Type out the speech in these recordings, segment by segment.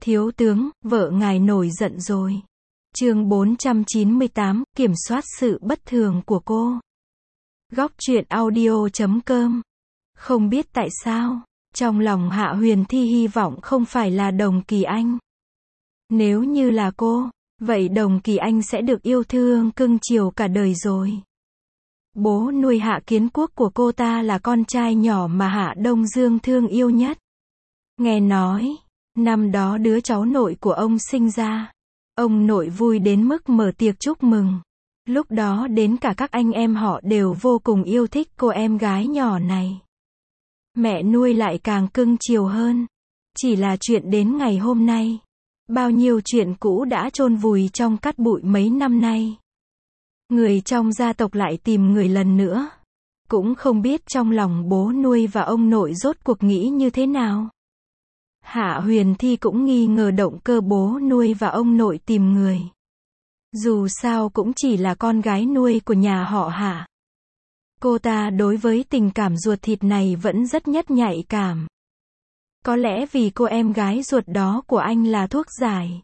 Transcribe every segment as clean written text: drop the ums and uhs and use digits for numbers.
Thiếu tướng, vợ ngài nổi giận rồi. Chương 498, kiểm soát sự bất thường của cô. Góc truyện audio.com. Không biết tại sao, trong lòng Hạ Huyền Thi hy vọng không phải là Đồng Kỳ Anh. Nếu như là cô, vậy Đồng Kỳ Anh sẽ được yêu thương cưng chiều cả đời rồi. Bố nuôi Hạ Kiến Quốc của cô ta là con trai nhỏ mà Hạ Đông Dương thương yêu nhất. Nghe nói, năm đó đứa cháu nội của ông sinh ra, ông nội vui đến mức mở tiệc chúc mừng. Lúc đó đến cả các anh em họ đều vô cùng yêu thích cô em gái nhỏ này. Mẹ nuôi lại càng cưng chiều hơn. Chỉ là chuyện đến ngày hôm nay, bao nhiêu chuyện cũ đã chôn vùi trong cát bụi mấy năm nay. Người trong gia tộc lại tìm người lần nữa. Cũng không biết trong lòng bố nuôi và ông nội rốt cuộc nghĩ như thế nào. Hạ Huyền Thi cũng nghi ngờ động cơ bố nuôi và ông nội tìm người. Dù sao cũng chỉ là con gái nuôi của nhà họ Hạ. Cô ta đối với tình cảm ruột thịt này vẫn rất nhạy cảm. Có lẽ vì cô em gái ruột đó của anh là thuốc giải.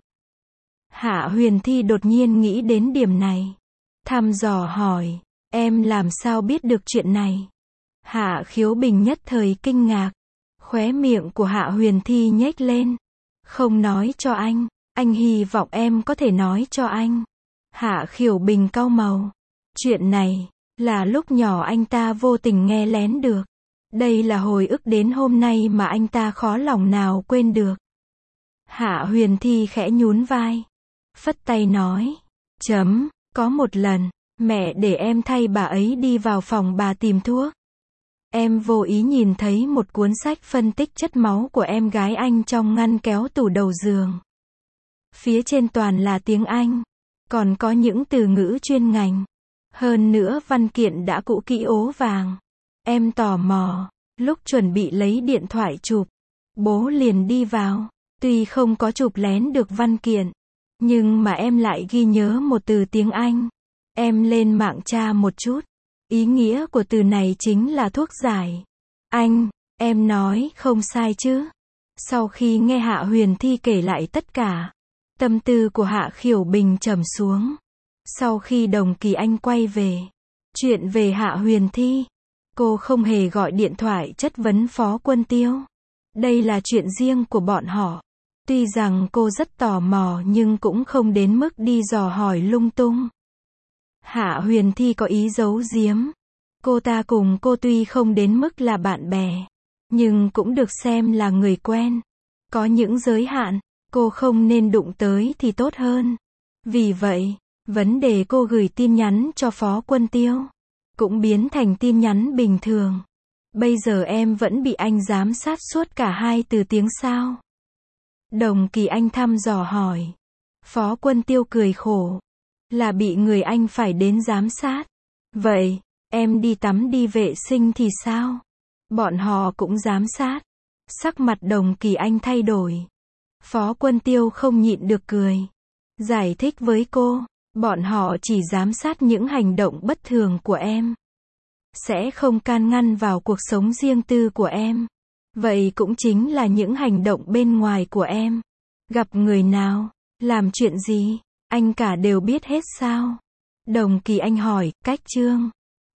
Hạ Huyền Thi đột nhiên nghĩ đến điểm này. Thăm dò hỏi, em làm sao biết được chuyện này? Hạ Khiếu Bình nhất thời kinh ngạc. Khóe miệng của Hạ Huyền Thi nhếch lên. Không nói cho anh hy vọng em có thể nói cho anh. Hạ Khiếu Bình cau màu. Chuyện này, là lúc nhỏ anh ta vô tình nghe lén được. Đây là hồi ức đến hôm nay mà anh ta khó lòng nào quên được. Hạ Huyền Thi khẽ nhún vai. Phất tay nói. Có một lần, mẹ để em thay bà ấy đi vào phòng bà tìm thuốc. Em vô ý nhìn thấy một cuốn sách phân tích chất máu của em gái anh trong ngăn kéo tủ đầu giường. Phía trên toàn là tiếng Anh, còn có những từ ngữ chuyên ngành. Hơn nữa văn kiện đã cũ kỹ ố vàng. Em tò mò, lúc chuẩn bị lấy điện thoại chụp, bố liền đi vào. Tuy không có chụp lén được văn kiện, nhưng mà em lại ghi nhớ một từ tiếng Anh. Em lên mạng tra một chút. Ý nghĩa của từ này chính là thuốc giải. Em nói không sai chứ? Sau khi nghe Hạ Huyền Thi kể lại tất cả, tâm tư của Hạ Khiếu Bình trầm xuống. Sau khi Đồng Kỳ Anh quay về, chuyện về Hạ Huyền Thi, cô không hề gọi điện thoại chất vấn Phó Quân Tiêu. Đây là chuyện riêng của bọn họ. Tuy rằng cô rất tò mò nhưng cũng không đến mức đi dò hỏi lung tung. Hạ Huyền Thi có ý giấu giếm. Cô ta cùng cô tuy không đến mức là bạn bè, nhưng cũng được xem là người quen. Có những giới hạn, cô không nên đụng tới thì tốt hơn. Vì vậy, vấn đề cô gửi tin nhắn cho Phó Quân Tiêu cũng biến thành tin nhắn bình thường. Bây giờ em vẫn bị anh giám sát suốt cả 24 tiếng sao? Đồng Kỳ Anh thăm dò hỏi. Phó Quân Tiêu cười khổ. Là bị người anh phải đến giám sát. Vậy, em đi tắm đi vệ sinh thì sao? Bọn họ cũng giám sát. Sắc mặt Đồng Kỳ Anh thay đổi. Phó Quân Tiêu không nhịn được cười. Giải thích với cô, bọn họ chỉ giám sát những hành động bất thường của em. Sẽ không can ngăn vào cuộc sống riêng tư của em. Vậy cũng chính là những hành động bên ngoài của em. Gặp người nào, làm chuyện gì, anh cả đều biết hết sao? Đồng Kỳ Anh hỏi, cách chương.